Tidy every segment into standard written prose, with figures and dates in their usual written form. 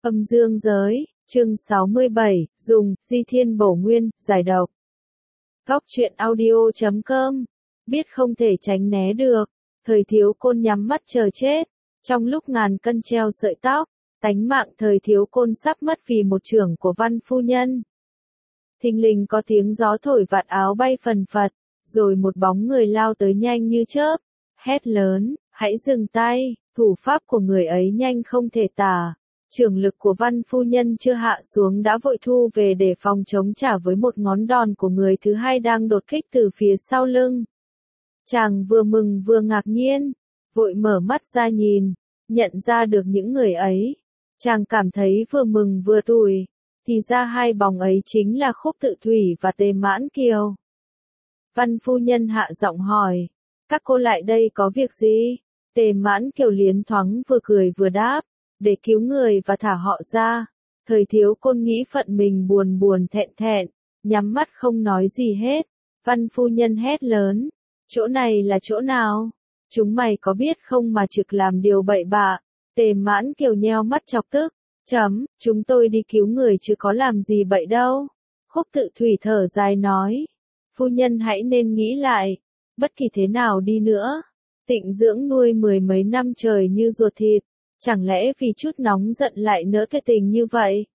Âm dương giới, chương 67, dùng, Di Thiên Bổ Nguyên, giải độc. Góc truyện audio.com, biết không thể tránh né được, thời thiếu côn nhắm mắt chờ chết, trong lúc ngàn cân treo sợi tóc, tánh mạng thời thiếu côn sắp mất vì một chưởng của Văn phu nhân. Thình lình có tiếng gió thổi vạt áo bay phần phật, rồi một bóng người lao tới nhanh như chớp, hét lớn, hãy dừng tay, thủ pháp của người ấy nhanh không thể tả. Chưởng lực của Văn phu nhân chưa hạ xuống đã vội thu về để phòng chống trả với một ngón đòn của người thứ hai đang đột kích từ phía sau lưng. Chàng vừa mừng vừa ngạc nhiên, vội mở mắt ra nhìn, nhận ra được những người ấy. Chàng cảm thấy vừa mừng vừa tủi, thì ra hai bóng ấy chính là Khúc Tự Thủy và Tề Mãn Kiều. Văn phu nhân hạ giọng hỏi, các cô lại đây có việc gì? Tề Mãn Kiều liến thoáng vừa cười vừa đáp, để cứu người và thả họ ra. Thời thiếu côn nghĩ phận mình buồn buồn thẹn thẹn, nhắm mắt không nói gì hết. Văn phu nhân hét lớn, chỗ này là chỗ nào? Chúng mày có biết không mà trực làm điều bậy bạ? Tề Mãn Kiều nheo mắt chọc tức, chúng tôi đi cứu người chứ có làm gì bậy đâu. Khúc Tự Thủy thở dài nói, phu nhân hãy nên nghĩ lại, bất kỳ thế nào đi nữa, Tịnh Dưỡng nuôi mười mấy năm trời như ruột thịt, chẳng lẽ vì chút nóng giận lại nỡ tuyệt tình như vậy?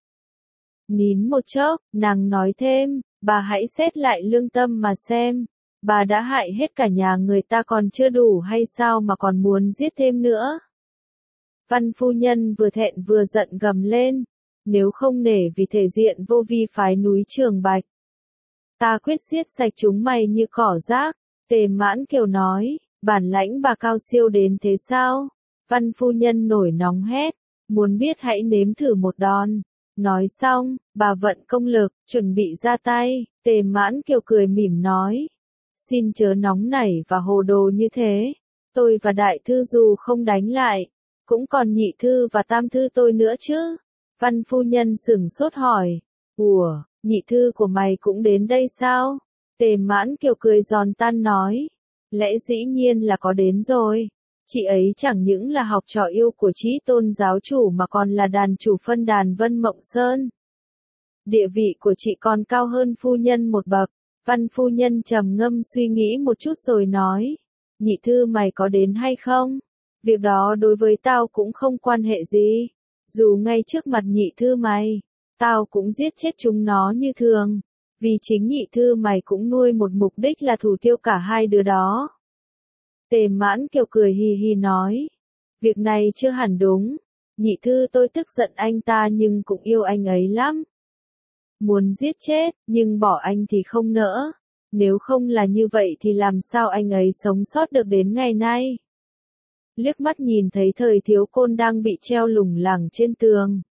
Nín một chốc, nàng nói thêm, bà hãy xét lại lương tâm mà xem, bà đã hại hết cả nhà người ta còn chưa đủ hay sao mà còn muốn giết thêm nữa? Văn phu nhân vừa thẹn vừa giận gầm lên, nếu không nể vì thể diện vô vi phái núi Trường Bạch, ta quyết giết sạch chúng mày như cỏ rác. Tề Mãn Kiều nói, bản lãnh bà cao siêu đến thế sao? Văn phu nhân nổi nóng hét, muốn biết hãy nếm thử một đòn. Nói xong, bà vận công lực, chuẩn bị ra tay. Tề Mãn Kiều cười mỉm nói, xin chớ nóng nảy và hồ đồ như thế. Tôi và đại thư dù không đánh lại, cũng còn nhị thư và tam thư tôi nữa chứ. Văn phu nhân sửng sốt hỏi, ủa, nhị thư của mày cũng đến đây sao? Tề Mãn Kiều cười giòn tan nói, lẽ dĩ nhiên là có đến rồi. Chị ấy chẳng những là học trò yêu của Chí Tôn giáo chủ mà còn là đàn chủ phân đàn Vân Mộng Sơn. Địa vị của chị còn cao hơn phu nhân một bậc. Văn phu nhân trầm ngâm suy nghĩ một chút rồi nói, nhị thư mày có đến hay không? Việc đó đối với tao cũng không quan hệ gì. Dù ngay trước mặt nhị thư mày, tao cũng giết chết chúng nó như thường. Vì chính nhị thư mày cũng nuôi một mục đích là thủ tiêu cả hai đứa đó. Tề Mãn Kiều cười hì hì nói, việc này chưa hẳn đúng, nhị thư tôi tức giận anh ta nhưng cũng yêu anh ấy lắm. Muốn giết chết, nhưng bỏ anh thì không nỡ, nếu không là như vậy thì làm sao anh ấy sống sót được đến ngày nay. Liếc mắt nhìn thấy thời thiếu côn đang bị treo lủng lẳng trên tường.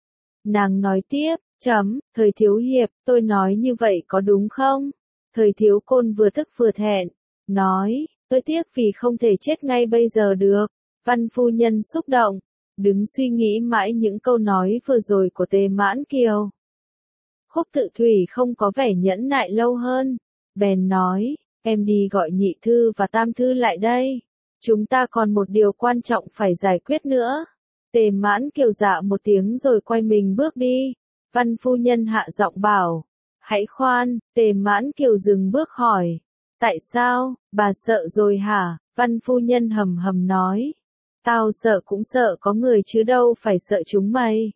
Nàng nói tiếp, thời thiếu hiệp, tôi nói như vậy có đúng không? Thời thiếu côn vừa tức vừa thẹn, nói, tôi tiếc vì không thể chết ngay bây giờ được. Văn phu nhân xúc động, đứng suy nghĩ mãi những câu nói vừa rồi của Tề Mãn Kiều. Khúc Tự Thủy không có vẻ nhẫn nại lâu hơn, bèn nói, em đi gọi nhị thư và tam thư lại đây. Chúng ta còn một điều quan trọng phải giải quyết nữa. Tề Mãn Kiều dạ một tiếng rồi quay mình bước đi. Văn phu nhân hạ giọng bảo, hãy khoan. Tề Mãn Kiều dừng bước hỏi, tại sao, bà sợ rồi hả? Văn phu nhân hầm hầm nói, tao sợ cũng sợ có người chứ đâu phải sợ chúng mày.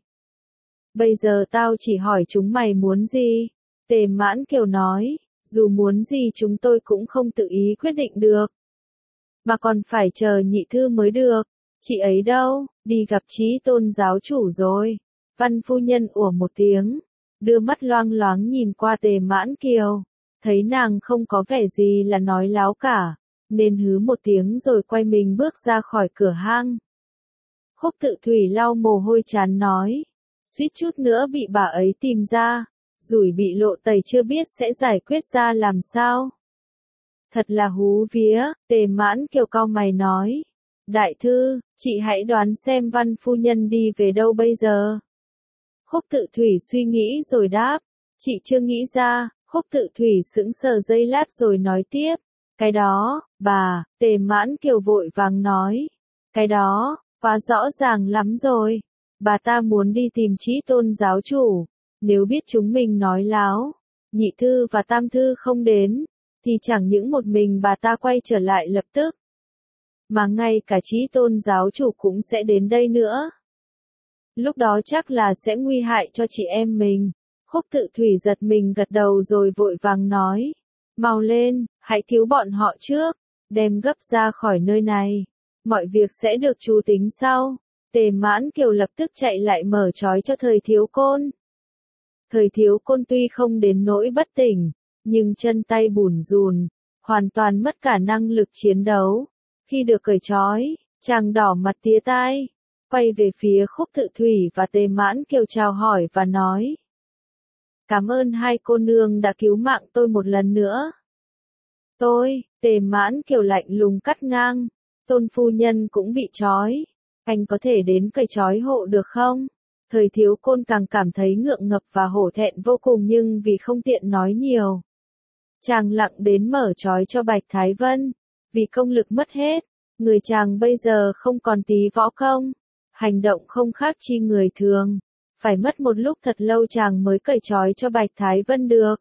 Bây giờ tao chỉ hỏi chúng mày muốn gì? Tề Mãn Kiều nói, dù muốn gì chúng tôi cũng không tự ý quyết định được, mà còn phải chờ nhị thư mới được. Chị ấy đâu? Đi gặp Chí Tôn giáo chủ rồi. Văn phu nhân ủa một tiếng, đưa mắt loang loáng nhìn qua Tề Mãn Kiều, thấy nàng không có vẻ gì là nói láo cả, nên hứ một tiếng rồi quay mình bước ra khỏi cửa hang. Khúc Tự Thủy lau mồ hôi chán nói, suýt chút nữa bị bà ấy tìm ra, rủi bị lộ tẩy chưa biết sẽ giải quyết ra làm sao. Thật là hú vía. Tề Mãn Kiều cau mày nói, đại thư, chị hãy đoán xem Văn phu nhân đi về đâu bây giờ. Khúc Tự Thủy suy nghĩ rồi đáp, chị chưa nghĩ ra. Khúc Tự Thủy sững sờ giây lát rồi nói tiếp, cái đó, bà. Tề Mãn Kiều vội vàng nói, cái đó, quá rõ ràng lắm rồi. bà ta muốn đi tìm Chí Tôn giáo chủ, nếu biết chúng mình nói láo, nhị thư và tam thư không đến, thì chẳng những một mình bà ta quay trở lại lập tức, mà ngay cả Chí Tôn giáo chủ cũng sẽ đến đây nữa. Lúc đó chắc là sẽ nguy hại cho chị em mình. Khúc Tự Thủy giật mình gật đầu rồi vội vàng nói, mau lên, hãy cứu bọn họ trước, đem gấp ra khỏi nơi này, mọi việc sẽ được chú tính sau. Tề Mãn Kiều lập tức chạy lại mở trói cho Thời Thiếu Côn. Thời Thiếu Côn tuy không đến nỗi bất tỉnh, nhưng chân tay bủn rùn, hoàn toàn mất cả năng lực chiến đấu. Khi được cởi trói, chàng đỏ mặt tía tai, quay về phía Khúc Tự Thủy và Tề Mãn Kiều chào hỏi và nói, cảm ơn hai cô nương đã cứu mạng tôi một lần nữa. Tề Mãn Kiều lạnh lùng cắt ngang, Tôn phu nhân cũng bị trói, anh có thể đến cởi trói hộ được không? Thời Thiếu Côn càng cảm thấy ngượng ngập và hổ thẹn vô cùng nhưng vì không tiện nói nhiều. Chàng lặng đến mở trói cho Bạch Thái Vân, vì công lực mất hết, người chàng bây giờ không còn tí võ công, hành động không khác chi người thường, phải mất một lúc thật lâu chàng mới cởi trói cho Bạch Thái Vân được.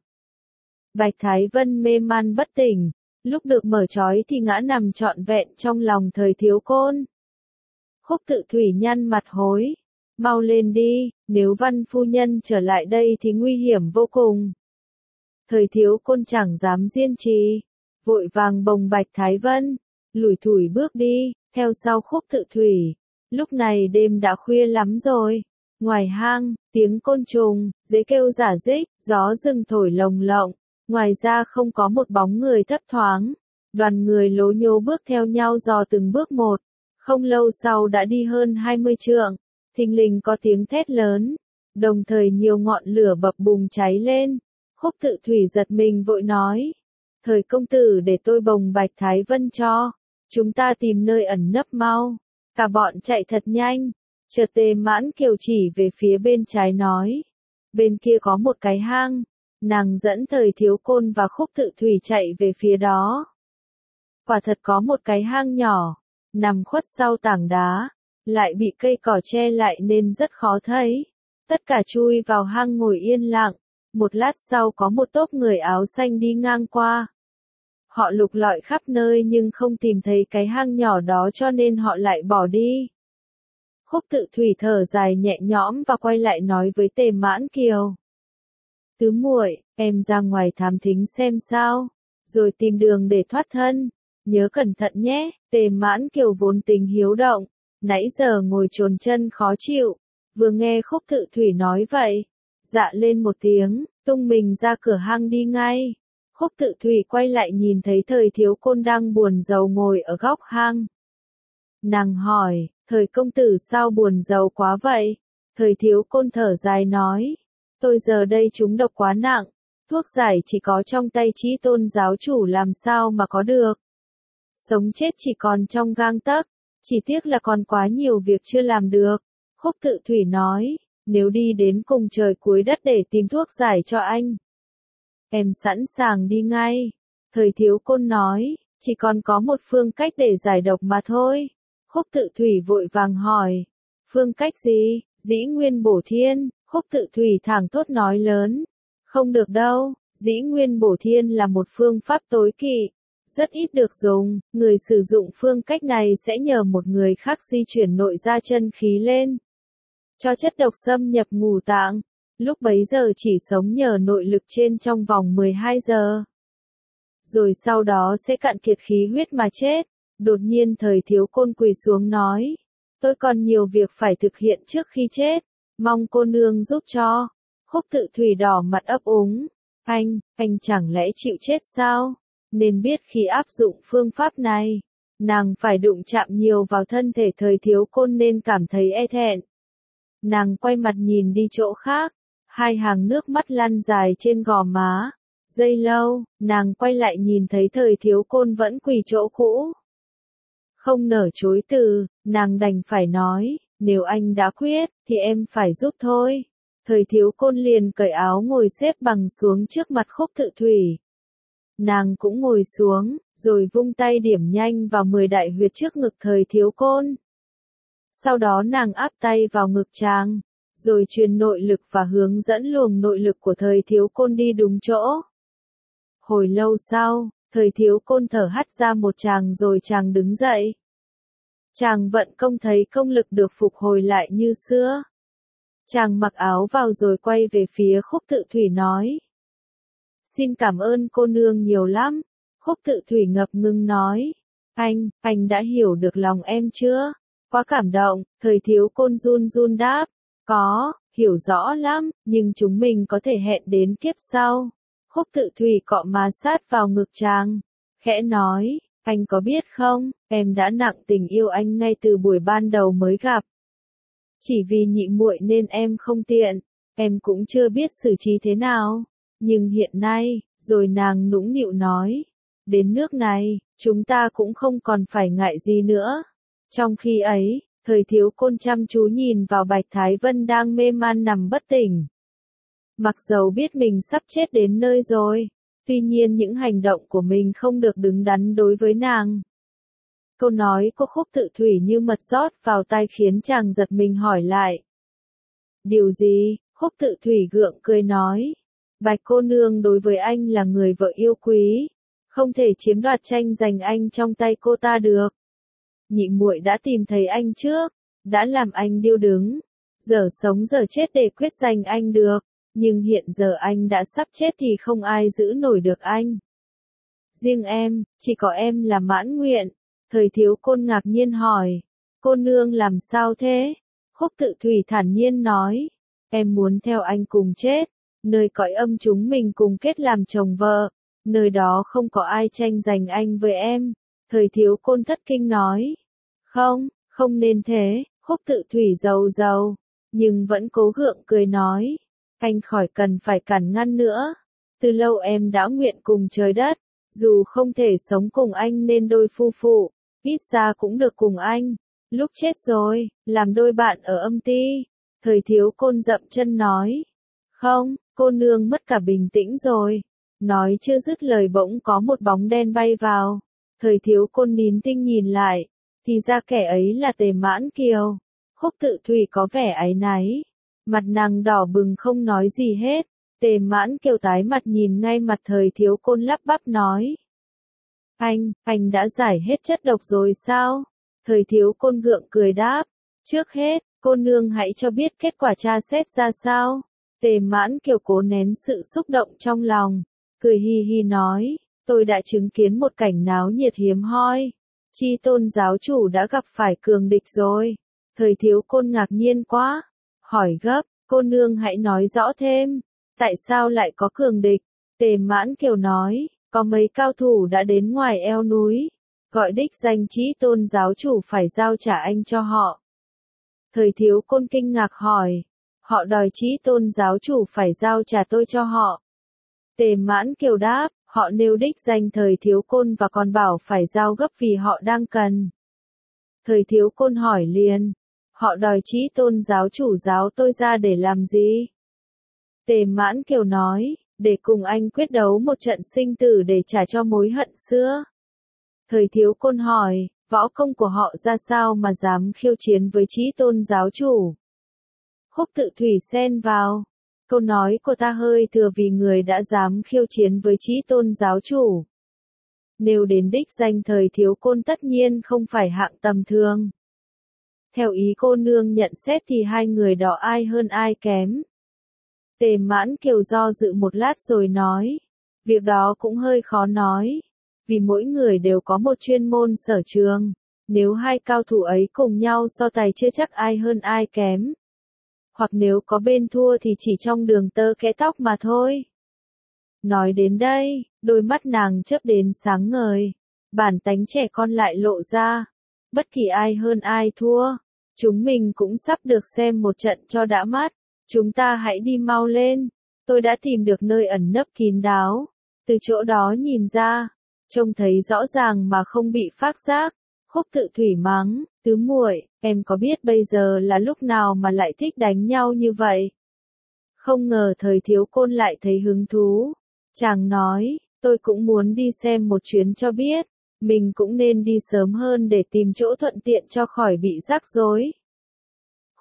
Bạch Thái Vân mê man bất tỉnh, lúc được mở trói thì ngã nằm trọn vẹn trong lòng Thời Thiếu Côn. Khúc Tự Thủy nhăn mặt hối, mau lên đi, nếu Văn phu nhân trở lại đây thì nguy hiểm vô cùng. Thời Thiếu Côn chẳng dám diên trì, vội vàng bồng Bạch Thái Vân, lủi thủi bước đi, theo sau Khúc Tự Thủy. Lúc này đêm đã khuya lắm rồi, ngoài hang, tiếng côn trùng, dế kêu rả rích, gió rừng thổi lồng lộng, ngoài ra không có một bóng người thấp thoáng. Đoàn người lố nhố bước theo nhau dò từng bước một, không lâu sau đã đi hơn 20 trượng, thình lình có tiếng thét lớn, đồng thời nhiều ngọn lửa bập bùng cháy lên. Khúc Tự Thủy giật mình vội nói, Thời công tử để tôi bồng Bạch Thái Vân cho, chúng ta tìm nơi ẩn nấp mau. Cả bọn chạy thật nhanh, chợt Tề Mãn Kiều chỉ về phía bên trái nói, bên kia có một cái hang, nàng dẫn Thời Thiếu Côn và Khúc Tự Thủy chạy về phía đó. Quả thật có một cái hang nhỏ, nằm khuất sau tảng đá, lại bị cây cỏ che lại nên rất khó thấy. Tất cả chui vào hang ngồi yên lặng, một lát sau có một tốp người áo xanh đi ngang qua. Họ lục lọi khắp nơi nhưng không tìm thấy cái hang nhỏ đó cho nên họ lại bỏ đi. Khúc Tự Thủy thở dài nhẹ nhõm và quay lại nói với Tề Mãn Kiều. Tứ muội, em ra ngoài thám thính xem sao, rồi tìm đường để thoát thân. Nhớ cẩn thận nhé. Tề Mãn Kiều vốn tính hiếu động, nãy giờ ngồi chồn chân khó chịu, vừa nghe Khúc Tự Thủy nói vậy, dạ lên một tiếng, tung mình ra cửa hang đi ngay. Khúc Tự Thủy quay lại nhìn thấy Thời Thiếu Côn đang buồn rầu ngồi ở góc hang. Nàng hỏi, Thời công tử sao buồn rầu quá vậy? Thời Thiếu Côn thở dài nói, tôi giờ đây trúng độc quá nặng, thuốc giải chỉ có trong tay Chí Tôn giáo chủ làm sao mà có được. Sống chết chỉ còn trong gang tấc, chỉ tiếc là còn quá nhiều việc chưa làm được. Khúc Tự Thủy nói, nếu đi đến cùng trời cuối đất để tìm thuốc giải cho anh, em sẵn sàng đi ngay. Thời Thiếu Côn nói, chỉ còn có một phương cách để giải độc mà thôi. Khúc Tự Thủy vội vàng hỏi, phương cách gì? Dĩ Nguyên Bổ Thiên. Khúc Tự Thủy thẳng thốt nói lớn, không được đâu, Dĩ Nguyên Bổ Thiên là một phương pháp tối kỵ, rất ít được dùng, người sử dụng phương cách này sẽ nhờ một người khác di chuyển nội ra chân khí lên, cho chất độc xâm nhập ngũ tạng, lúc bấy giờ chỉ sống nhờ nội lực trên trong vòng 12 giờ. Rồi sau đó sẽ cạn kiệt khí huyết mà chết. Đột nhiên Thời Thiếu Côn quỳ xuống nói, tôi còn nhiều việc phải thực hiện trước khi chết, mong cô nương giúp cho. Khúc Tự Thủy đỏ mặt ấp úng, anh chẳng lẽ chịu chết sao? Nên biết khi áp dụng phương pháp này, nàng phải đụng chạm nhiều vào thân thể Thời Thiếu Côn nên cảm thấy e thẹn. Nàng quay mặt nhìn đi chỗ khác, hai hàng nước mắt lăn dài trên gò má. Giây lâu, nàng quay lại nhìn thấy Thời Thiếu Côn vẫn quỳ chỗ cũ. Không nở chối từ, nàng đành phải nói, nếu anh đã quyết, thì em phải giúp thôi. Thời Thiếu Côn liền cởi áo ngồi xếp bằng xuống trước mặt Khúc Tự Thủy. Nàng cũng ngồi xuống, rồi vung tay điểm nhanh vào 10 đại huyệt trước ngực Thời Thiếu Côn. Sau đó nàng áp tay vào ngực chàng, rồi truyền nội lực và hướng dẫn luồng nội lực của thời thiếu côn đi đúng chỗ. Hồi lâu sau, thời thiếu côn thở hắt ra một tràng rồi chàng đứng dậy. Chàng vận công thấy công lực được phục hồi lại như xưa. Chàng mặc áo vào rồi quay về phía Khúc Tự Thủy nói. Xin cảm ơn cô nương nhiều lắm. Khúc Tự Thủy ngập ngừng nói. Anh đã hiểu được lòng em chưa? Quá cảm động, thời thiếu côn run run đáp. Có, hiểu rõ lắm, nhưng chúng mình có thể hẹn đến kiếp sau. Khúc Tự Thủy cọ má sát vào ngực chàng, khẽ nói, anh có biết không, em đã nặng tình yêu anh ngay từ buổi ban đầu mới gặp. Chỉ vì nhị muội nên em không tiện, em cũng chưa biết xử trí thế nào. Nhưng hiện nay, rồi nàng nũng nịu nói, đến nước này, chúng ta cũng không còn phải ngại gì nữa. Trong khi ấy, thời thiếu côn chăm chú nhìn vào Bạch Thái Vân đang mê man nằm bất tỉnh. Mặc dầu biết mình sắp chết đến nơi rồi, tuy nhiên những hành động của mình không được đứng đắn đối với nàng. Câu nói của Khúc Tự Thủy như mật rót vào tai khiến chàng giật mình hỏi lại. Điều gì? Khúc Tự Thủy gượng cười nói. Bạch cô nương đối với anh là người vợ yêu quý, không thể chiếm đoạt tranh giành anh trong tay cô ta được. Nhị muội đã tìm thấy anh trước, đã làm anh điêu đứng, giờ sống giờ chết để quyết giành anh được, nhưng hiện giờ anh đã sắp chết thì không ai giữ nổi được anh. Riêng em, chỉ có em là mãn nguyện. Thời thiếu côn ngạc nhiên hỏi, cô nương làm sao thế? Khúc Tự Thủy thản nhiên nói, em muốn theo anh cùng chết, nơi cõi âm chúng mình cùng kết làm chồng vợ, nơi đó không có ai tranh giành anh với em. Thời thiếu côn thất kinh nói, không nên thế. Khúc Tự Thủy rầu rầu, nhưng vẫn cố gượng cười nói, anh khỏi cần phải cản ngăn nữa. Từ lâu em đã nguyện cùng trời đất, dù không thể sống cùng anh nên đôi phu phụ, ít ra cũng được cùng anh. Lúc chết rồi, làm đôi bạn ở âm ti. Thời thiếu côn dậm chân nói, không, cô nương mất cả bình tĩnh rồi. Nói chưa dứt lời bỗng có một bóng đen bay vào. Thời thiếu côn nín tinh nhìn lại, thì ra kẻ ấy là Tề Mãn Kiều. Khúc Tự Thủy có vẻ áy náy, mặt nàng đỏ bừng không nói gì hết. Tề Mãn Kiều tái mặt nhìn ngay mặt thời thiếu côn lắp bắp nói. Anh đã giải hết chất độc rồi sao? Thời thiếu côn gượng cười đáp. Trước hết, cô nương hãy cho biết kết quả tra xét ra sao? Tề Mãn Kiều cố nén sự xúc động trong lòng, cười hi hi nói, tôi đã chứng kiến một cảnh náo nhiệt hiếm hoi. Chi Tôn giáo chủ đã gặp phải cường địch rồi. Thời thiếu côn ngạc nhiên quá, hỏi gấp, cô nương hãy nói rõ thêm, tại sao lại có cường địch? Tề Mãn Kiều nói, có mấy cao thủ đã đến ngoài eo núi, gọi đích danh Chí Tôn giáo chủ phải giao trả anh cho họ. Thời thiếu côn kinh ngạc hỏi, họ đòi Chí Tôn giáo chủ phải giao trả tôi cho họ. Tề Mãn Kiều đáp, họ nêu đích danh thời thiếu côn và còn bảo phải giao gấp vì họ đang cần. Thời thiếu côn hỏi liền, họ đòi Chí Tôn giáo chủ giáo tôi ra để làm gì? Tề Mãn Kiều nói, để cùng anh quyết đấu một trận sinh tử để trả cho mối hận xưa. Thời thiếu côn hỏi, võ công của họ ra sao mà dám khiêu chiến với Chí Tôn giáo chủ? Khúc Tự Thủy xen vào, câu nói của ta hơi thừa vì người đã dám khiêu chiến với Chí Tôn giáo chủ. Nếu đến đích danh thời thiếu côn tất nhiên không phải hạng tầm thường. Theo ý cô nương nhận xét thì hai người đó ai hơn ai kém? Tề Mãn Kiều do dự một lát rồi nói, việc đó cũng hơi khó nói, vì mỗi người đều có một chuyên môn sở trường, nếu hai cao thủ ấy cùng nhau so tài chưa chắc ai hơn ai kém. Hoặc nếu có bên thua thì chỉ trong đường tơ kẽ tóc mà thôi. Nói đến đây, đôi mắt nàng chớp đến sáng ngời, bản tánh trẻ con lại lộ ra, bất kỳ ai hơn ai thua, chúng mình cũng sắp được xem một trận cho đã mắt. Chúng ta hãy đi mau lên, tôi đã tìm được nơi ẩn nấp kín đáo, từ chỗ đó nhìn ra, trông thấy rõ ràng mà không bị phát giác. Khúc Tự Thủy mắng, tứ muội, em có biết bây giờ là lúc nào mà lại thích đánh nhau như vậy? Không ngờ thời thiếu côn lại thấy hứng thú. Chàng nói, tôi cũng muốn đi xem một chuyến cho biết, mình cũng nên đi sớm hơn để tìm chỗ thuận tiện cho khỏi bị rắc rối.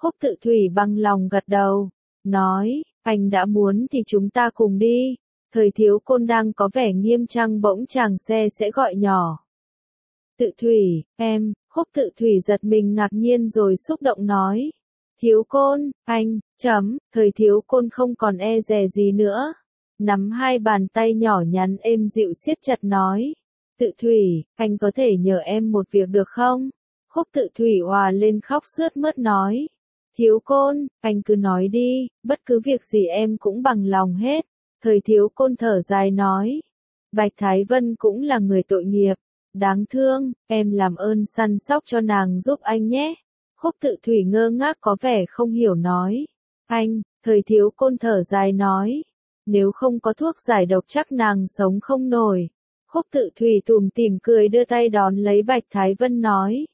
Khúc Tự Thủy bằng lòng gật đầu, nói, anh đã muốn thì chúng ta cùng đi. Thời Thiếu Côn đang có vẻ nghiêm trang bỗng chàng xe sẽ gọi nhỏ. Tự Thủy, em, Khúc Tự Thủy giật mình ngạc nhiên rồi xúc động nói. Thiếu Côn, anh, Thời Thiếu Côn không còn e dè gì nữa. Nắm hai bàn tay nhỏ nhắn êm dịu siết chặt nói. Tự Thủy, anh có thể nhờ em một việc được không? Khúc Tự Thủy òa lên khóc sướt mướt nói. Thiếu Côn, anh cứ nói đi, bất cứ việc gì em cũng bằng lòng hết. Thời Thiếu Côn thở dài nói. Bạch Thái Vân cũng là người tội nghiệp. Đáng thương, em làm ơn săn sóc cho nàng giúp anh nhé. Khúc Tự Thủy ngơ ngác có vẻ không hiểu nói. Anh, Thời Thiếu Côn thở dài nói. Nếu không có thuốc giải độc chắc nàng sống không nổi. Khúc Tự Thủy tủm tỉm cười đưa tay đón lấy Bạch Thái Vân nói.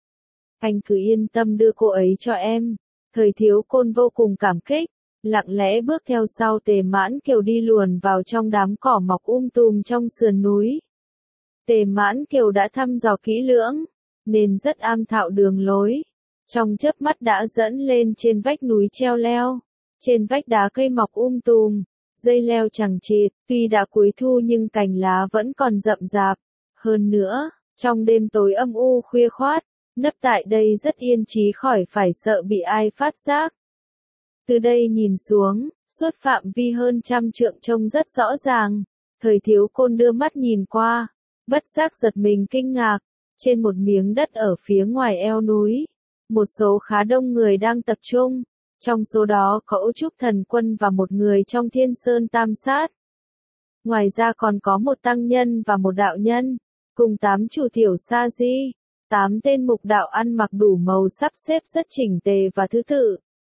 Anh cứ yên tâm đưa cô ấy cho em. Thời Thiếu Côn vô cùng cảm kích, lặng lẽ bước theo sau Tề Mãn Kiều đi luồn vào trong đám cỏ mọc tùm trong sườn núi. Tề Mãn Kiều đã thăm dò kỹ lưỡng, nên rất am thạo đường lối. Trong chớp mắt đã dẫn lên trên vách núi treo leo. Trên vách đá cây mọc tùm, dây leo chằng chịt, tuy đã cuối thu nhưng cành lá vẫn còn rậm rạp. Hơn nữa, trong đêm tối âm u khuya khoát, nấp tại đây rất yên trí khỏi phải sợ bị ai phát giác. Từ đây nhìn xuống, suốt phạm vi hơn 100 trượng trông rất rõ ràng. Thời Thiếu Côn đưa mắt nhìn qua, bất giác giật mình kinh ngạc. Trên một miếng đất ở phía ngoài eo núi, một số khá đông người đang tập trung. Trong số đó có Ô Trúc Thần Quân và một người trong Thiên Sơn Tam Sát. Ngoài ra còn có một tăng nhân và một đạo nhân, cùng 8 chủ tiểu sa di. 8 tên mục đạo ăn mặc đủ màu sắp xếp rất chỉnh tề và thứ tự.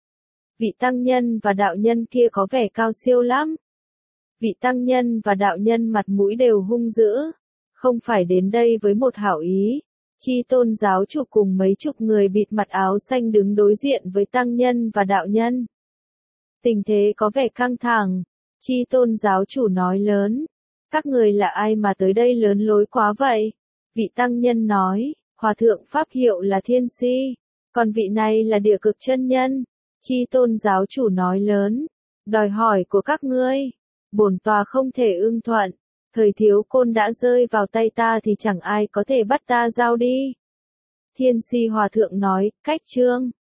Vị tăng nhân và đạo nhân kia có vẻ cao siêu lắm. Vị tăng nhân và đạo nhân mặt mũi đều hung dữ. Không phải đến đây với một hảo ý. Chi Tôn giáo chủ cùng mấy chục người bịt mặt áo xanh đứng đối diện với tăng nhân và đạo nhân. Tình thế có vẻ căng thẳng. Chi Tôn giáo chủ nói lớn. Các người là ai mà tới đây lớn lối quá vậy? Vị tăng nhân nói. Hòa thượng pháp hiệu là Thiên Si, còn vị này là Địa Cực chân nhân. Chi Tôn giáo chủ nói lớn, đòi hỏi của các ngươi, bổn tòa không thể ưng thuận. Thời Thiếu Côn đã rơi vào tay ta thì chẳng ai có thể bắt ta giao đi. Thiên Si hòa thượng nói, cách chương.